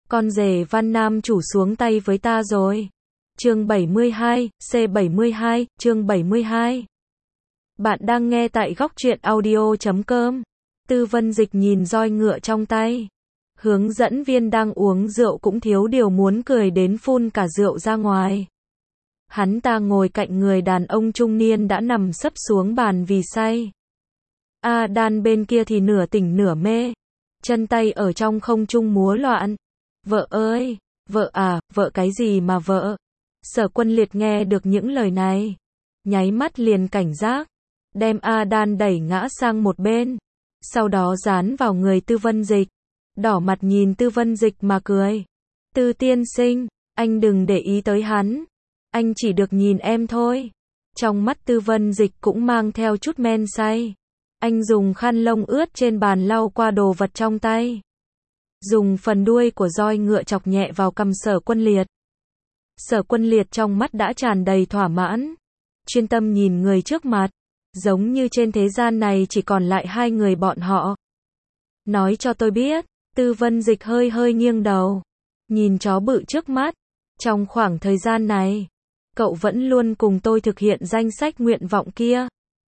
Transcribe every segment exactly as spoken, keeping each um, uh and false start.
Con rể Văn Nam chủ xuống tay với ta rồi. Chương bảy mươi hai, C bảy mươi hai, chương bảy mươi hai. Bạn đang nghe tại góc truyện audio chấm com. Tư Vân Dịch nhìn roi ngựa trong tay. Hướng dẫn viên đang uống rượu cũng thiếu điều muốn cười đến phun cả rượu ra ngoài. Hắn ta ngồi cạnh người đàn ông trung niên đã nằm sấp xuống bàn vì say. A Đan bên kia thì nửa tỉnh nửa mê. Chân tay ở trong không trung múa loạn. Vợ ơi, vợ à, vợ cái gì mà vợ? Sở Quân Liệt nghe được những lời này. Nháy mắt liền cảnh giác. Đem A Đan đẩy ngã sang một bên. Sau đó dán vào người Tư Vân Dịch. Đỏ mặt nhìn Tư Vân Dịch mà cười. Tư tiên sinh, anh đừng để ý tới hắn. Anh chỉ được nhìn em thôi. Trong mắt Tư Vân Dịch cũng mang theo chút men say. Anh dùng khăn lông ướt trên bàn lau qua đồ vật trong tay. Dùng phần đuôi của roi ngựa chọc nhẹ vào cằm Sở Quân Liệt. Sở Quân Liệt trong mắt đã tràn đầy thỏa mãn. Chuyên tâm nhìn người trước mặt. Giống như trên thế gian này chỉ còn lại hai người bọn họ. Nói cho tôi biết. Tư Vân Dịch hơi hơi nghiêng đầu. Nhìn chó bự trước mắt. Trong khoảng thời gian này, cậu vẫn luôn cùng tôi thực hiện danh sách nguyện vọng kia.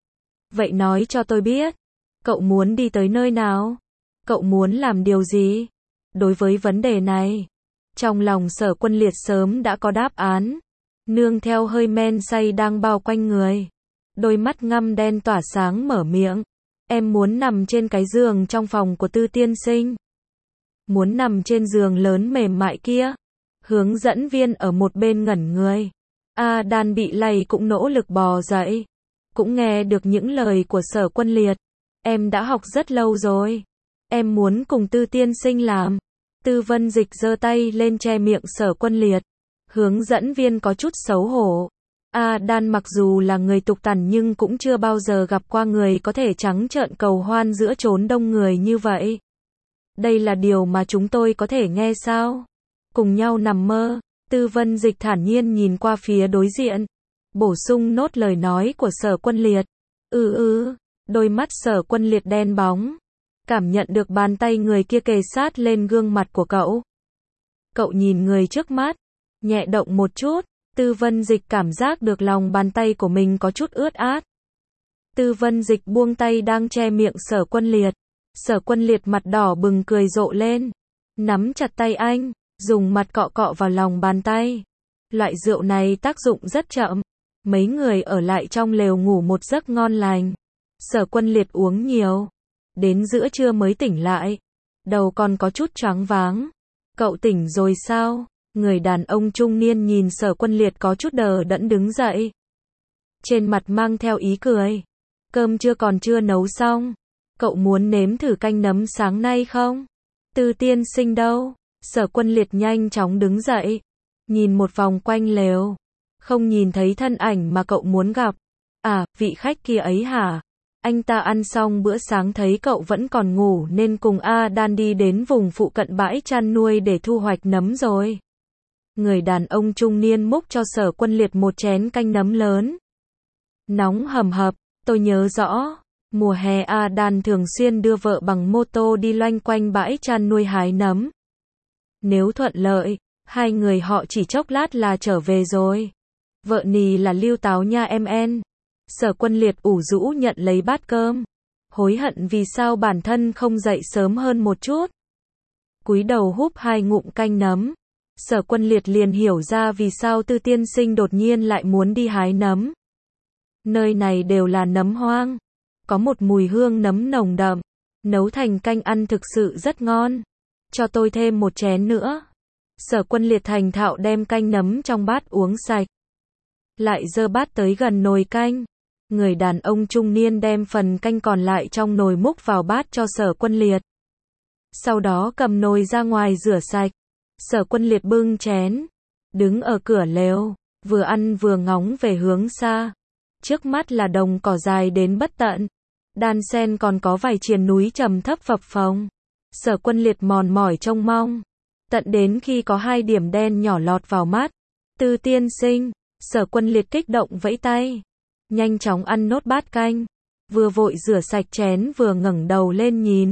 Vậy nói cho tôi biết. Cậu muốn đi tới nơi nào? Cậu muốn làm điều gì? Đối với vấn đề này, trong lòng Sở Quân Liệt sớm đã có đáp án. Nương theo hơi men say đang bao quanh người. Đôi mắt ngăm đen tỏa sáng mở miệng. Em muốn nằm trên cái giường trong phòng của Tư tiên sinh. Muốn nằm trên giường lớn mềm mại kia. Hướng dẫn viên ở một bên ngẩn người. A Đan bị lay cũng nỗ lực bò dậy. Cũng nghe được những lời của Sở Quân Liệt. Em đã học rất lâu rồi. Em muốn cùng Tư tiên sinh làm. Tư Vân Dịch giơ tay lên che miệng Sở Quân Liệt. Hướng dẫn viên có chút xấu hổ. A Đan mặc dù là người tục tằn nhưng cũng chưa bao giờ gặp qua người có thể trắng trợn cầu hoan giữa chốn đông người như vậy. Đây là điều mà chúng tôi có thể nghe sao? Cùng nhau nằm mơ. Tư Vân Dịch thản nhiên nhìn qua phía đối diện. Bổ sung nốt lời nói của Sở Quân Liệt. Ừ ừ, đôi mắt Sở Quân Liệt đen bóng. Cảm nhận được bàn tay người kia kề sát lên gương mặt của cậu. Cậu nhìn người trước mắt. Nhẹ động một chút. Tư Vân Dịch cảm giác được lòng bàn tay của mình có chút ướt át. Tư Vân Dịch buông tay đang che miệng Sở Quân Liệt. Sở Quân Liệt mặt đỏ bừng cười rộ lên. Nắm chặt tay anh. Dùng mặt cọ cọ vào lòng bàn tay. Loại rượu này tác dụng rất chậm. Mấy người ở lại trong lều ngủ một giấc ngon lành. Sở Quân Liệt uống nhiều. Đến giữa trưa mới tỉnh lại. Đầu còn có chút choáng váng. Cậu tỉnh rồi sao? Người đàn ông trung niên nhìn Sở Quân Liệt có chút đờ đẫn đứng dậy. Trên mặt mang theo ý cười. Cơm trưa còn chưa nấu xong. Cậu muốn nếm thử canh nấm sáng nay không? Tư tiên sinh đâu? Sở Quân Liệt nhanh chóng đứng dậy. Nhìn một vòng quanh lều. Không nhìn thấy thân ảnh mà cậu muốn gặp. À, vị khách kia ấy hả? Anh ta ăn xong bữa sáng thấy cậu vẫn còn ngủ nên cùng A Đan đi đến vùng phụ cận bãi chăn nuôi để thu hoạch nấm rồi. Người đàn ông trung niên múc cho Sở Quân Liệt một chén canh nấm lớn. Nóng hầm hập, tôi nhớ rõ. Mùa hè A Đan thường xuyên đưa vợ bằng mô tô đi loanh quanh bãi chăn nuôi hái nấm. Nếu thuận lợi, hai người họ chỉ chốc lát là trở về rồi. Vợ nì là liêu táo nha em en. Sở Quân Liệt ủ rũ nhận lấy bát cơm. Hối hận vì sao bản thân không dậy sớm hơn một chút. Cúi đầu húp hai ngụm canh nấm. Sở Quân Liệt liền hiểu ra vì sao Tư tiên sinh đột nhiên lại muốn đi hái nấm. Nơi này đều là nấm hoang. Có một mùi hương nấm nồng đậm. Nấu thành canh ăn thực sự rất ngon. Cho tôi thêm một chén nữa. Sở Quân Liệt thành thạo đem canh nấm trong bát uống sạch. Lại dơ bát tới gần nồi canh. Người đàn ông trung niên đem phần canh còn lại trong nồi múc vào bát cho Sở Quân Liệt. Sau đó cầm nồi ra ngoài rửa sạch. Sở Quân Liệt bưng chén. Đứng ở cửa lều. Vừa ăn vừa ngóng về hướng xa. Trước mắt là đồng cỏ dài đến bất tận. Đan sen còn có vài triền núi trầm thấp phập phồng. Sở Quân Liệt mòn mỏi trông mong. Tận đến khi có hai điểm đen nhỏ lọt vào mắt. Tư tiên sinh. Sở Quân Liệt kích động vẫy tay. Nhanh chóng ăn nốt bát canh. Vừa vội rửa sạch chén vừa ngẩng đầu lên nhìn.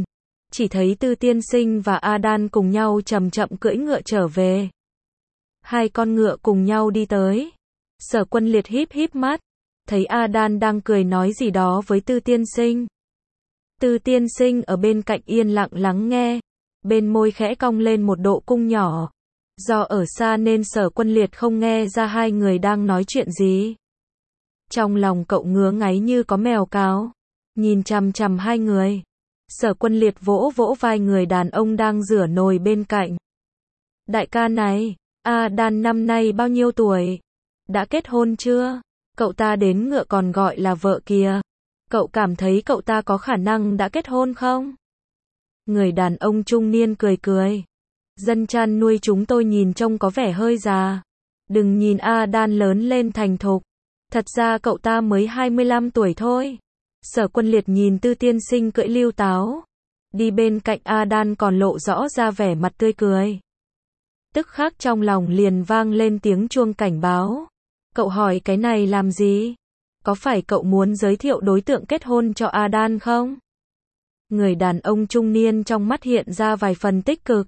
chỉ thấy Tư Tiên Sinh và A Đan cùng nhau chậm chậm cưỡi ngựa trở về. Hai con ngựa cùng nhau đi tới. Sở Quân Liệt híp híp mắt, thấy A Đan đang cười nói gì đó với Tư Tiên Sinh. Tư Tiên Sinh ở bên cạnh yên lặng lắng nghe, bên môi khẽ cong lên một độ cung nhỏ. Do ở xa nên Sở Quân Liệt không nghe ra hai người đang nói chuyện gì. Trong lòng cậu ngứa ngáy như có mèo cáo, nhìn chằm chằm hai người. Sở Quân Liệt vỗ vỗ vai người đàn ông đang rửa nồi bên cạnh. Đại ca này, A Đan năm nay bao nhiêu tuổi? Đã kết hôn chưa? Cậu ta đến ngựa còn gọi là vợ kìa. Cậu cảm thấy cậu ta có khả năng đã kết hôn không? Người đàn ông trung niên cười cười. Dân chăn nuôi chúng tôi nhìn trông có vẻ hơi già. Đừng nhìn A Đan lớn lên thành thục. Thật ra cậu ta mới hai mươi lăm tuổi thôi. Sở Quân Liệt nhìn Tư Tiên Sinh cưỡi lưu táo. Đi bên cạnh A Đan còn lộ rõ ra vẻ mặt tươi cười. Tức khắc trong lòng liền vang lên tiếng chuông cảnh báo. Cậu hỏi cái này làm gì? Có phải cậu muốn giới thiệu đối tượng kết hôn cho A Đan không? Người đàn ông trung niên trong mắt hiện ra vài phần tích cực.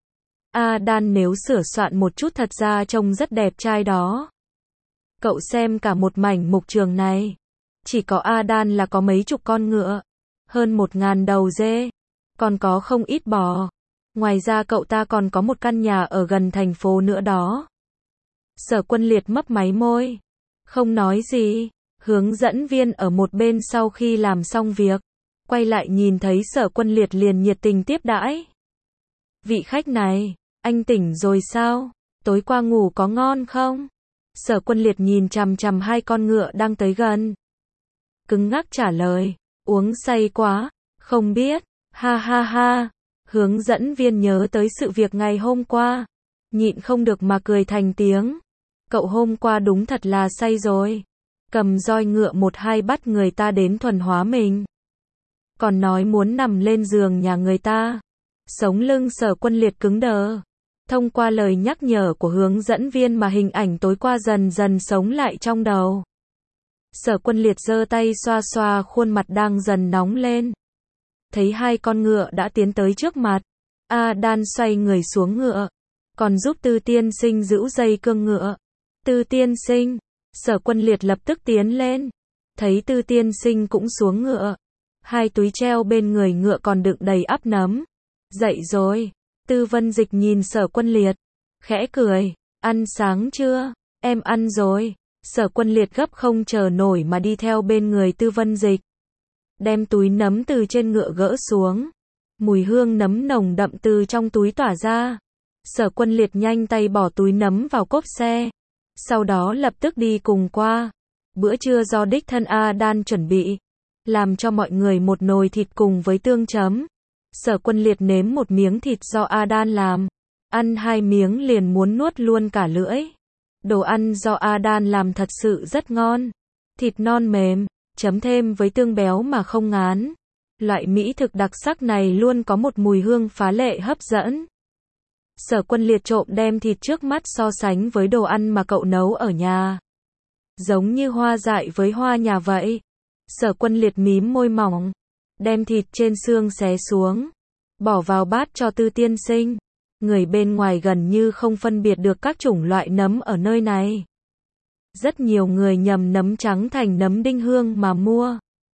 A Đan nếu sửa soạn một chút thật ra trông rất đẹp trai đó. Cậu xem cả một mảnh mục trường này. Chỉ có A Đan là có mấy chục con ngựa. Hơn một ngàn đầu dê. Còn có không ít bò. Ngoài ra cậu ta còn có một căn nhà ở gần thành phố nữa đó. Sở Quân Liệt mấp máy môi. Không nói gì. Hướng dẫn viên ở một bên sau khi làm xong việc. Quay lại nhìn thấy Sở Quân Liệt liền nhiệt tình tiếp đãi. Vị khách này, anh tỉnh rồi sao? Tối qua ngủ có ngon không? Sở Quân Liệt nhìn chằm chằm hai con ngựa đang tới gần. Cứng ngắc trả lời. Uống say quá. Không biết. Ha ha ha. Hướng dẫn viên nhớ tới sự việc ngày hôm qua. Nhịn không được mà cười thành tiếng. Cậu hôm qua đúng thật là say rồi. Cầm roi ngựa một hai bắt người ta đến thuần hóa mình. Còn nói muốn nằm lên giường nhà người ta. Sống lưng Sở Quân Liệt cứng đờ. Thông qua lời nhắc nhở của hướng dẫn viên mà hình ảnh tối qua dần dần sống lại trong đầu. Sở Quân Liệt giơ tay xoa xoa khuôn mặt đang dần nóng lên. Thấy hai con ngựa đã tiến tới trước mặt. A Đan xoay người xuống ngựa. Còn giúp Tư Tiên Sinh giữ dây cương ngựa. Tư Tiên Sinh. Sở Quân Liệt lập tức tiến lên. Thấy Tư Tiên Sinh cũng xuống ngựa. Hai túi treo bên người ngựa còn đựng đầy ắp nấm. Dậy rồi. Tư Vân Dịch nhìn Sở Quân Liệt. Khẽ cười. Ăn sáng chưa? Em ăn rồi. Sở Quân Liệt gấp không chờ nổi mà đi theo bên người Tư Vân Dịch. Đem túi nấm từ trên ngựa gỡ xuống. Mùi hương nấm nồng đậm từ trong túi tỏa ra. Sở Quân Liệt nhanh tay bỏ túi nấm vào cốp xe. Sau đó lập tức đi cùng qua. Bữa trưa do đích thân A Đan chuẩn bị. Làm cho mọi người một nồi thịt cùng với tương chấm. Sở Quân Liệt nếm một miếng thịt do A Đan làm. Ăn hai miếng liền muốn nuốt luôn cả lưỡi. Đồ ăn do A Đan làm thật sự rất ngon. Thịt non mềm, chấm thêm với tương béo mà không ngán. Loại mỹ thực đặc sắc này luôn có một mùi hương phá lệ hấp dẫn. Sở Quân Liệt trộm đem thịt trước mắt so sánh với đồ ăn mà cậu nấu ở nhà. Giống như hoa dại với hoa nhà vậy. Sở Quân Liệt mím môi mỏng. Đem thịt trên xương xé xuống. Bỏ vào bát cho Tư Tiên Sinh. Người bên ngoài gần như không phân biệt được các chủng loại nấm ở nơi này. Rất nhiều người nhầm nấm trắng thành nấm đinh hương mà mua.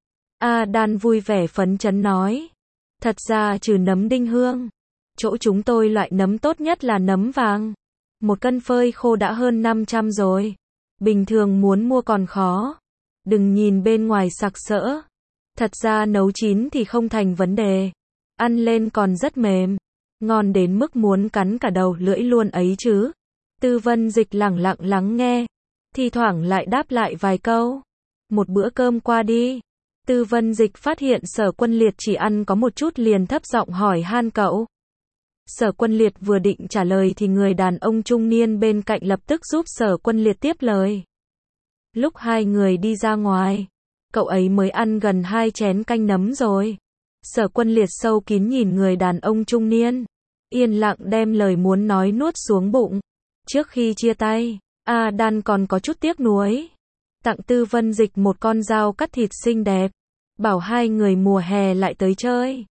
A Đan vui vẻ phấn chấn nói. Thật ra trừ nấm đinh hương. Chỗ chúng tôi loại nấm tốt nhất là nấm vàng. Một cân phơi khô đã hơn năm trăm rồi. Bình thường muốn mua còn khó. Đừng nhìn bên ngoài sặc sỡ. Thật ra nấu chín thì không thành vấn đề. Ăn lên còn rất mềm. Ngon đến mức muốn cắn cả đầu lưỡi luôn ấy chứ. Tư Vân Dịch lẳng lặng lắng nghe. Thì thoảng lại đáp lại vài câu. Một bữa cơm qua đi. Tư Vân Dịch phát hiện Sở Quân Liệt chỉ ăn có một chút liền thấp giọng hỏi han cậu. Sở Quân Liệt vừa định trả lời thì người đàn ông trung niên bên cạnh lập tức giúp Sở Quân Liệt tiếp lời. Lúc hai người đi ra ngoài, cậu ấy mới ăn gần hai chén canh nấm rồi. Sở Quân Liệt sâu kín nhìn người đàn ông trung niên, yên lặng đem lời muốn nói nuốt xuống bụng. Trước khi chia tay, A Đan còn có chút tiếc nuối. Tặng Tư Vân Dịch một con dao cắt thịt xinh đẹp. Bảo hai người mùa hè lại tới chơi.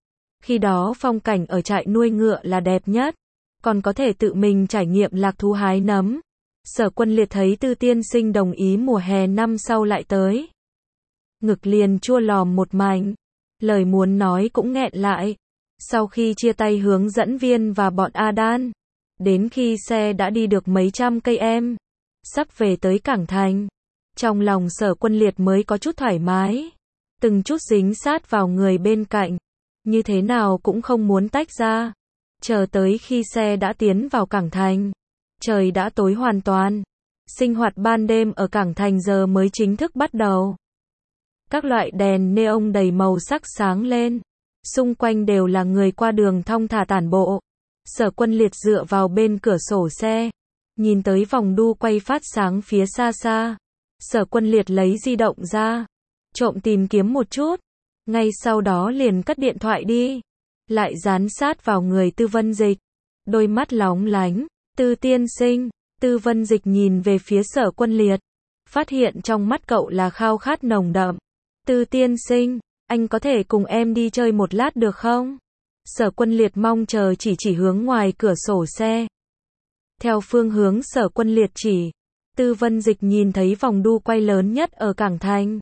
Khi đó phong cảnh ở trại nuôi ngựa là đẹp nhất, còn có thể tự mình trải nghiệm lạc thú hái nấm. Sở Quân Liệt thấy Tư Tiên Sinh đồng ý mùa hè năm sau lại tới. Ngực liền chua lòm một mảnh, lời muốn nói cũng nghẹn lại. Sau khi chia tay hướng dẫn viên và bọn Adan, đến khi xe đã đi được mấy trăm cây em, sắp về tới cảng thành, trong lòng Sở Quân Liệt mới có chút thoải mái, từng chút dính sát vào người bên cạnh, như thế nào cũng không muốn tách ra. Chờ tới khi xe đã tiến vào cảng thành, trời đã tối hoàn toàn, sinh hoạt ban đêm ở cảng thành giờ mới chính thức bắt đầu. Các loại đèn neon đầy màu sắc sáng lên, xung quanh đều là người qua đường thong thả tản bộ. Sở Quân Liệt dựa vào bên cửa sổ xe, nhìn tới vòng đu quay phát sáng phía xa xa. Sở Quân Liệt lấy di động ra, trộm tìm kiếm một chút, ngay sau đó liền cất điện thoại đi, lại dán sát vào người Tư Vân Dịch, đôi mắt lóng lánh. Tư Tiên Sinh, Tư Vân Dịch nhìn về phía Sở Quân Liệt, phát hiện trong mắt cậu là khao khát nồng đậm. Tư Tiên Sinh, anh có thể cùng em đi chơi một lát được không? Sở Quân Liệt mong chờ chỉ chỉ hướng ngoài cửa sổ xe. Theo phương hướng Sở Quân Liệt chỉ, Tư Vân Dịch nhìn thấy vòng đu quay lớn nhất ở cảng thành.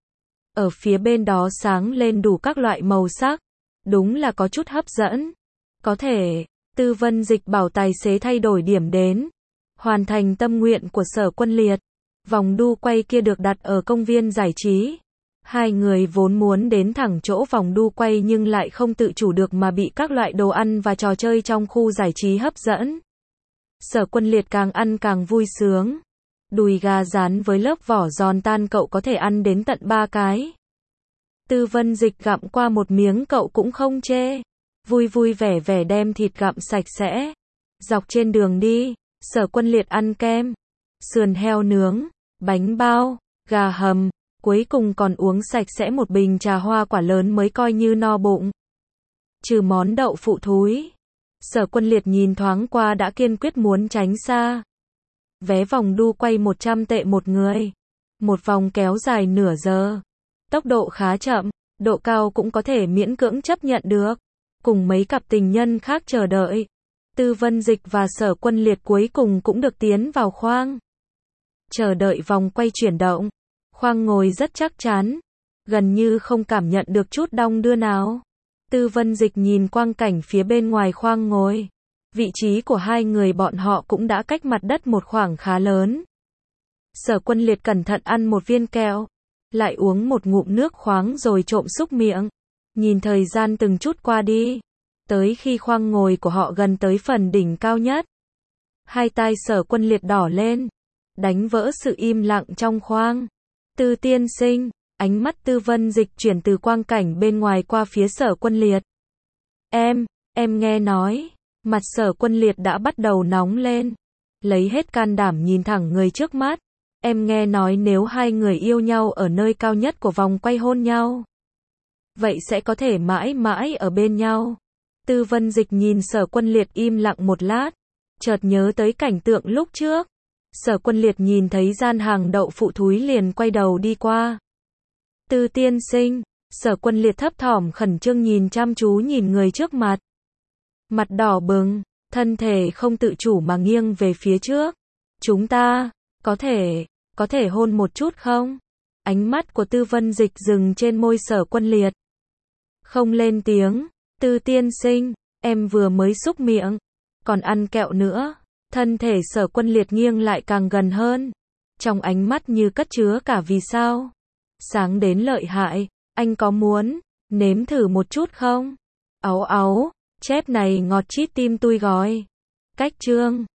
Ở phía bên đó sáng lên đủ các loại màu sắc, đúng là có chút hấp dẫn. Có thể, Tư Vân Dịch bảo tài xế thay đổi điểm đến, hoàn thành tâm nguyện của Sở Quân Liệt. Vòng đu quay kia được đặt ở công viên giải trí. Hai người vốn muốn đến thẳng chỗ vòng đu quay nhưng lại không tự chủ được mà bị các loại đồ ăn và trò chơi trong khu giải trí hấp dẫn. Sở Quân Liệt càng ăn càng vui sướng. Đùi gà rán với lớp vỏ giòn tan cậu có thể ăn đến tận ba cái. Tư Vân Dịch gặm qua một miếng cậu cũng không chê. Vui vui vẻ vẻ đem thịt gặm sạch sẽ. Dọc trên đường đi, Sở Quân Liệt ăn kem, sườn heo nướng, bánh bao, gà hầm, cuối cùng còn uống sạch sẽ một bình trà hoa quả lớn mới coi như no bụng. Trừ món đậu phụ thúi, Sở Quân Liệt nhìn thoáng qua đã kiên quyết muốn tránh xa. Vé vòng đu quay một trăm tệ một người. Một vòng kéo dài nửa giờ. Tốc độ khá chậm, độ cao cũng có thể miễn cưỡng chấp nhận được. Cùng mấy cặp tình nhân khác chờ đợi, Tư Vân Dịch và Sở Quân Liệt cuối cùng cũng được tiến vào khoang. Chờ đợi vòng quay chuyển động, khoang ngồi rất chắc chắn, gần như không cảm nhận được chút đong đưa nào. Tư Vân Dịch nhìn quang cảnh phía bên ngoài khoang ngồi. Vị trí của hai người bọn họ cũng đã cách mặt đất một khoảng khá lớn. Sở Quân Liệt cẩn thận ăn một viên kẹo, lại uống một ngụm nước khoáng rồi trộm xúc miệng. Nhìn thời gian từng chút qua đi, tới khi khoang ngồi của họ gần tới phần đỉnh cao nhất. Hai tai Sở Quân Liệt đỏ lên, đánh vỡ sự im lặng trong khoang. Tư Tiên Sinh, ánh mắt Tư Vân Dịch chuyển từ quang cảnh bên ngoài qua phía Sở Quân Liệt. Em, em nghe nói, mặt Sở Quân Liệt đã bắt đầu nóng lên, lấy hết can đảm nhìn thẳng người trước mắt. Em nghe nói nếu hai người yêu nhau ở nơi cao nhất của vòng quay hôn nhau, vậy sẽ có thể mãi mãi ở bên nhau. Tư Vân Dịch nhìn Sở Quân Liệt im lặng một lát, chợt nhớ tới cảnh tượng lúc trước. Sở Quân Liệt nhìn thấy gian hàng đậu phụ thúi liền quay đầu đi qua. Tư Tiên Sinh, Sở Quân Liệt thấp thỏm khẩn trương nhìn chăm chú nhìn người trước mặt. Mặt đỏ bừng, thân thể không tự chủ mà nghiêng về phía trước. Chúng ta, có thể, có thể hôn một chút không? Ánh mắt của Tư Vân Dịch dừng trên môi Sở Quân Liệt. Không lên tiếng. Tư Tiên Sinh, em vừa mới xúc miệng, còn ăn kẹo nữa. Thân thể Sở Quân Liệt nghiêng lại càng gần hơn, trong ánh mắt như cất chứa cả vì sao. Sáng đến lợi hại, anh có muốn nếm thử một chút không? Áu áu, chép này ngọt chít tim tui gói. Cách chương